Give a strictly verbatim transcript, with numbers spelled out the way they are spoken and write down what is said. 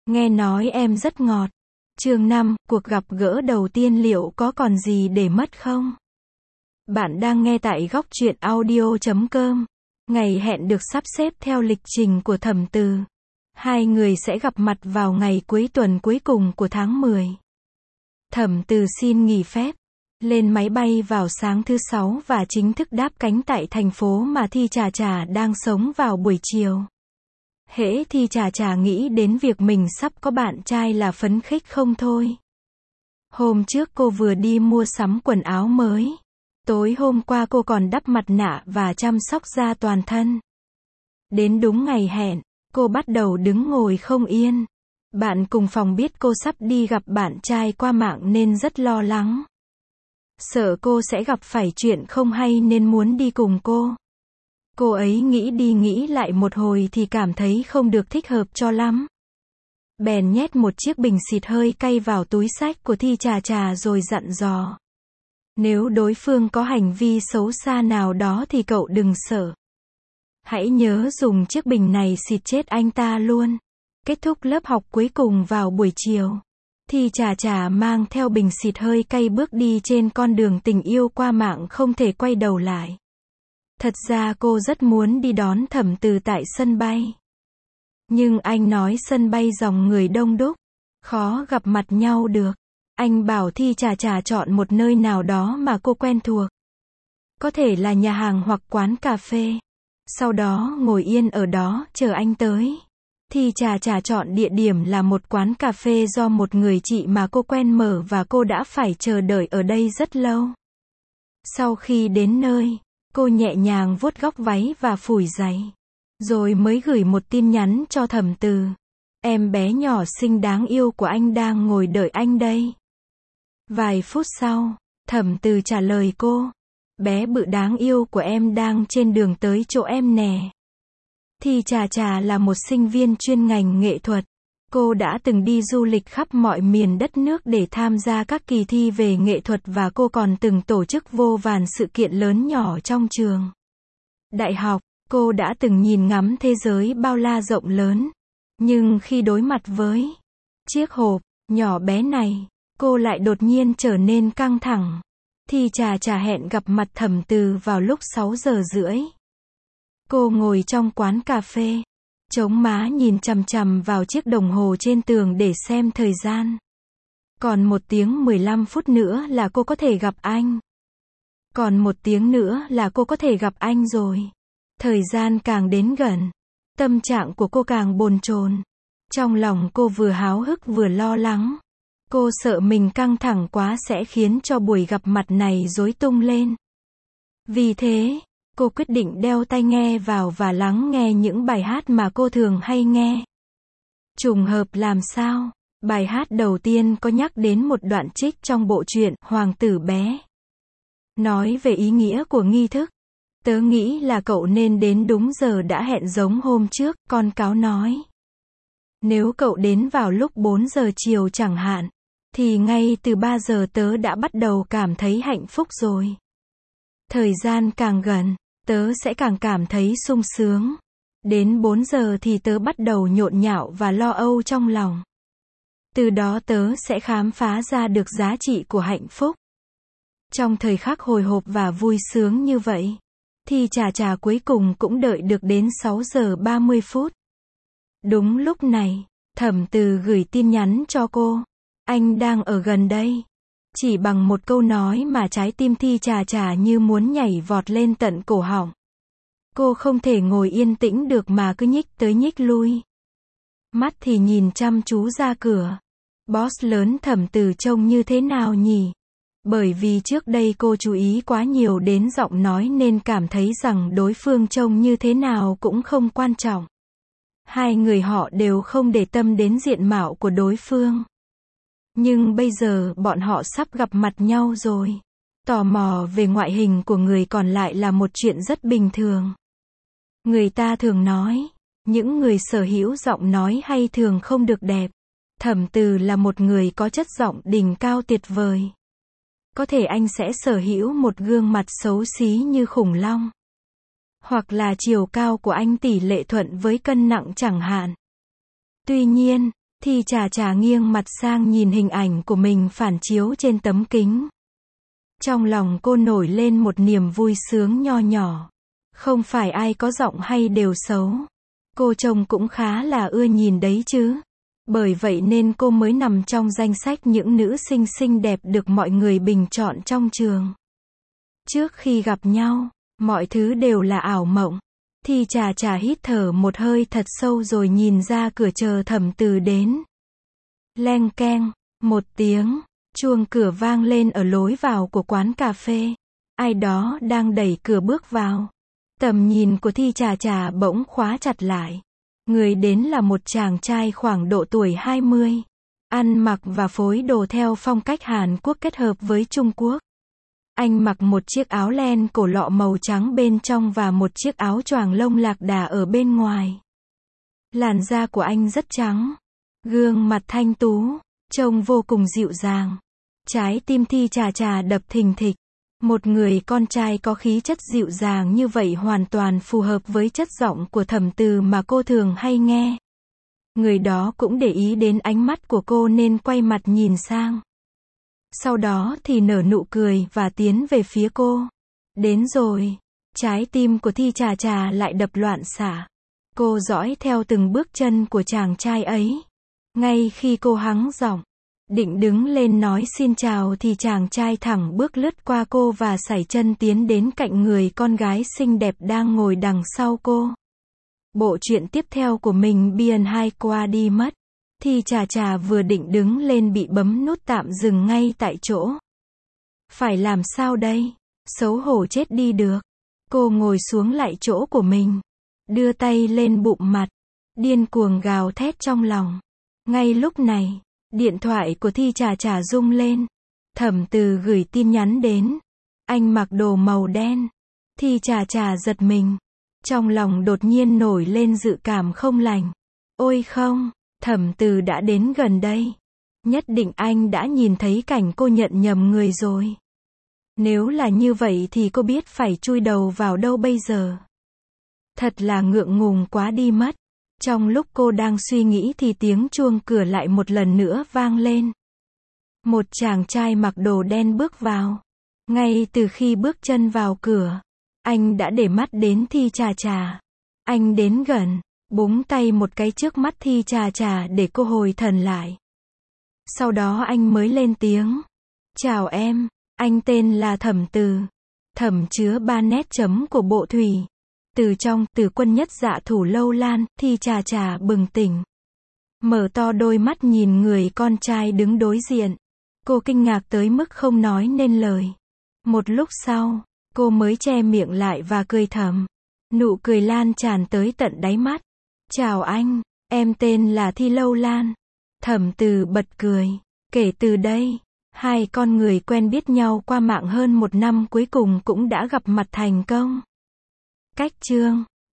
Nghe nói em rất ngọt. Chương năm, cuộc gặp gỡ đầu tiên liệu có còn gì để mất không? Bạn đang nghe tại góc truyện audio chấm com. Ngày hẹn được sắp xếp theo lịch trình của Thẩm Từ. Hai người sẽ gặp mặt vào ngày cuối tuần cuối cùng của tháng mười. Thẩm Từ xin nghỉ phép, lên máy bay vào sáng thứ sáu và chính thức đáp cánh tại thành phố mà Thi Trà Trà đang sống vào buổi chiều. Hễ Thi Trà Trà nghĩ đến việc mình sắp có bạn trai là phấn khích không thôi. Hôm trước cô vừa đi mua sắm quần áo mới. Tối hôm qua cô còn đắp mặt nạ và chăm sóc da toàn thân. Đến đúng ngày hẹn, cô bắt đầu đứng ngồi không yên. Bạn cùng phòng biết cô sắp đi gặp bạn trai qua mạng nên rất lo lắng. Sợ cô sẽ gặp phải chuyện không hay nên muốn đi cùng cô. Cô ấy nghĩ đi nghĩ lại một hồi thì cảm thấy không được thích hợp cho lắm. Bèn nhét một chiếc bình xịt hơi cay vào túi xách của Thi Trà Trà rồi dặn dò. Nếu đối phương có hành vi xấu xa nào đó thì cậu đừng sợ. Hãy nhớ dùng chiếc bình này xịt chết anh ta luôn. Kết thúc lớp học cuối cùng vào buổi chiều, Thi Trà Trà mang theo bình xịt hơi cay bước đi trên con đường tình yêu qua mạng không thể quay đầu lại. Thật ra cô rất muốn đi đón Thẩm Từ tại sân bay. Nhưng anh nói sân bay dòng người đông đúc, khó gặp mặt nhau được. Anh bảo Thi Trà Trà chọn một nơi nào đó mà cô quen thuộc. Có thể là nhà hàng hoặc quán cà phê. Sau đó ngồi yên ở đó chờ anh tới. Thi Trà Trà chọn địa điểm là một quán cà phê do một người chị mà cô quen mở và cô đã phải chờ đợi ở đây rất lâu. Sau khi đến nơi, cô nhẹ nhàng vuốt góc váy và phủi giày. Rồi mới gửi một tin nhắn cho Thẩm Từ. Em bé nhỏ xinh đáng yêu của anh đang ngồi đợi anh đây. Vài phút sau, Thẩm Từ trả lời cô. Bé bự đáng yêu của em đang trên đường tới chỗ em nè. Thi Trà Trà là một sinh viên chuyên ngành nghệ thuật. Cô đã từng đi du lịch khắp mọi miền đất nước để tham gia các kỳ thi về nghệ thuật và cô còn từng tổ chức vô vàn sự kiện lớn nhỏ trong trường. Đại học, cô đã từng nhìn ngắm thế giới bao la rộng lớn. Nhưng khi đối mặt với chiếc hộp nhỏ bé này, cô lại đột nhiên trở nên căng thẳng. Thi Trà Trà hẹn gặp mặt Thẩm Từ vào lúc sáu giờ rưỡi. Cô ngồi trong quán cà phê, chống má nhìn chằm chằm vào chiếc đồng hồ trên tường để xem thời gian. Còn một tiếng mười lăm phút nữa là cô có thể gặp anh. Còn một tiếng nữa là cô có thể gặp anh rồi. Thời gian càng đến gần, tâm trạng của cô càng bồn chồn. Trong lòng cô vừa háo hức vừa lo lắng. Cô sợ mình căng thẳng quá sẽ khiến cho buổi gặp mặt này rối tung lên. Vì thế, cô quyết định đeo tai nghe vào và lắng nghe những bài hát mà cô thường hay nghe. Trùng hợp làm sao? Bài hát đầu tiên có nhắc đến một đoạn trích trong bộ truyện Hoàng tử bé. Nói về ý nghĩa của nghi thức. Tớ nghĩ là cậu nên đến đúng giờ đã hẹn giống hôm trước, con cáo nói. Nếu cậu đến vào lúc bốn giờ chiều chẳng hạn, thì ngay từ ba giờ tớ đã bắt đầu cảm thấy hạnh phúc rồi. Thời gian càng gần, tớ sẽ càng cảm thấy sung sướng. Đến bốn giờ thì tớ bắt đầu nhộn nhạo và lo âu trong lòng. Từ đó tớ sẽ khám phá ra được giá trị của hạnh phúc. Trong thời khắc hồi hộp và vui sướng như vậy, Thi Trà Trà cuối cùng cũng đợi được đến sáu giờ ba mươi phút. Đúng lúc này, Thẩm Từ gửi tin nhắn cho cô. Anh đang ở gần đây. Chỉ bằng một câu nói mà trái tim Thi Trà Trà như muốn nhảy vọt lên tận cổ họng. Cô không thể ngồi yên tĩnh được mà cứ nhích tới nhích lui. Mắt thì nhìn chăm chú ra cửa. Boss lớn Thẩm Từ trông như thế nào nhỉ? Bởi vì trước đây cô chú ý quá nhiều đến giọng nói nên cảm thấy rằng đối phương trông như thế nào cũng không quan trọng. Hai người họ đều không để tâm đến diện mạo của đối phương. Nhưng bây giờ bọn họ sắp gặp mặt nhau rồi. Tò mò về ngoại hình của người còn lại là một chuyện rất bình thường. Người ta thường nói, những người sở hữu giọng nói hay thường không được đẹp. Thẩm Từ là một người có chất giọng đỉnh cao tuyệt vời. Có thể anh sẽ sở hữu một gương mặt xấu xí như khủng long. Hoặc là chiều cao của anh tỷ lệ thuận với cân nặng chẳng hạn. Tuy nhiên, Thi Trà Trà nghiêng mặt sang nhìn hình ảnh của mình phản chiếu trên tấm kính. Trong lòng cô nổi lên một niềm vui sướng nho nhỏ. Không phải ai có giọng hay đều xấu. Cô trông cũng khá là ưa nhìn đấy chứ. Bởi vậy nên cô mới nằm trong danh sách những nữ sinh xinh đẹp được mọi người bình chọn trong trường. Trước khi gặp nhau, mọi thứ đều là ảo mộng. Thi Trà Trà hít thở một hơi thật sâu rồi nhìn ra cửa chờ Thẩm Từ đến. Leng keng, một tiếng, chuông cửa vang lên ở lối vào của quán cà phê. Ai đó đang đẩy cửa bước vào. Tầm nhìn của Thi Trà Trà bỗng khóa chặt lại. Người đến là một chàng trai khoảng độ tuổi hai mươi. Ăn mặc và phối đồ theo phong cách Hàn Quốc kết hợp với Trung Quốc. Anh mặc một chiếc áo len cổ lọ màu trắng bên trong và một chiếc áo choàng lông lạc đà ở bên ngoài. Làn da của anh rất trắng. Gương mặt thanh tú, trông vô cùng dịu dàng. Trái tim Thi Trà Trà đập thình thịch. Một người con trai có khí chất dịu dàng như vậy hoàn toàn phù hợp với chất giọng của Thẩm Từ mà cô thường hay nghe. Người đó cũng để ý đến ánh mắt của cô nên quay mặt nhìn sang. Sau đó thì nở nụ cười và tiến về phía cô. Đến rồi. Trái tim của Thi Trà Trà lại đập loạn xạ. Cô dõi theo từng bước chân của chàng trai ấy. Ngay khi cô hắng giọng, định đứng lên nói xin chào thì chàng trai thẳng bước lướt qua cô và sải chân tiến đến cạnh người con gái xinh đẹp đang ngồi đằng sau cô. Bộ truyện tiếp theo của mình Biên hai qua đi mất. Thi Trà Trà vừa định đứng lên bị bấm nút tạm dừng ngay tại chỗ. Phải làm sao đây? Xấu hổ chết đi được. Cô ngồi xuống lại chỗ của mình. Đưa tay lên bụng mặt. Điên cuồng gào thét trong lòng. Ngay lúc này, điện thoại của Thi Trà Trà rung lên. Thẩm Từ gửi tin nhắn đến. Anh mặc đồ màu đen. Thi Trà Trà giật mình. Trong lòng đột nhiên nổi lên dự cảm không lành. Ôi không, Thẩm Từ đã đến gần đây. Nhất định anh đã nhìn thấy cảnh cô nhận nhầm người rồi. Nếu là như vậy thì cô biết phải chui đầu vào đâu bây giờ. Thật là ngượng ngùng quá đi mất. Trong lúc cô đang suy nghĩ thì tiếng chuông cửa lại một lần nữa vang lên. Một chàng trai mặc đồ đen bước vào. Ngay từ khi bước chân vào cửa, anh đã để mắt đến Thi Trà Trà. Anh đến gần, búng tay một cái trước mắt Thi Trà Trà để cô hồi thần lại. Sau đó anh mới lên tiếng. Chào em, anh tên là Thẩm Từ. Thẩm chứa ba nét chấm của bộ thủy. Từ trong, từ quân nhất dạ thủ lâu lan, Thi Trà Trà bừng tỉnh. Mở to đôi mắt nhìn người con trai đứng đối diện. Cô kinh ngạc tới mức không nói nên lời. Một lúc sau, cô mới che miệng lại và cười thầm. Nụ cười lan tràn tới tận đáy mắt. Chào anh, em tên là Thi Lâu Lan. Thẩm Từ bật cười. Kể từ đây, hai con người quen biết nhau qua mạng hơn một năm cuối cùng cũng đã gặp mặt thành công. Cách chương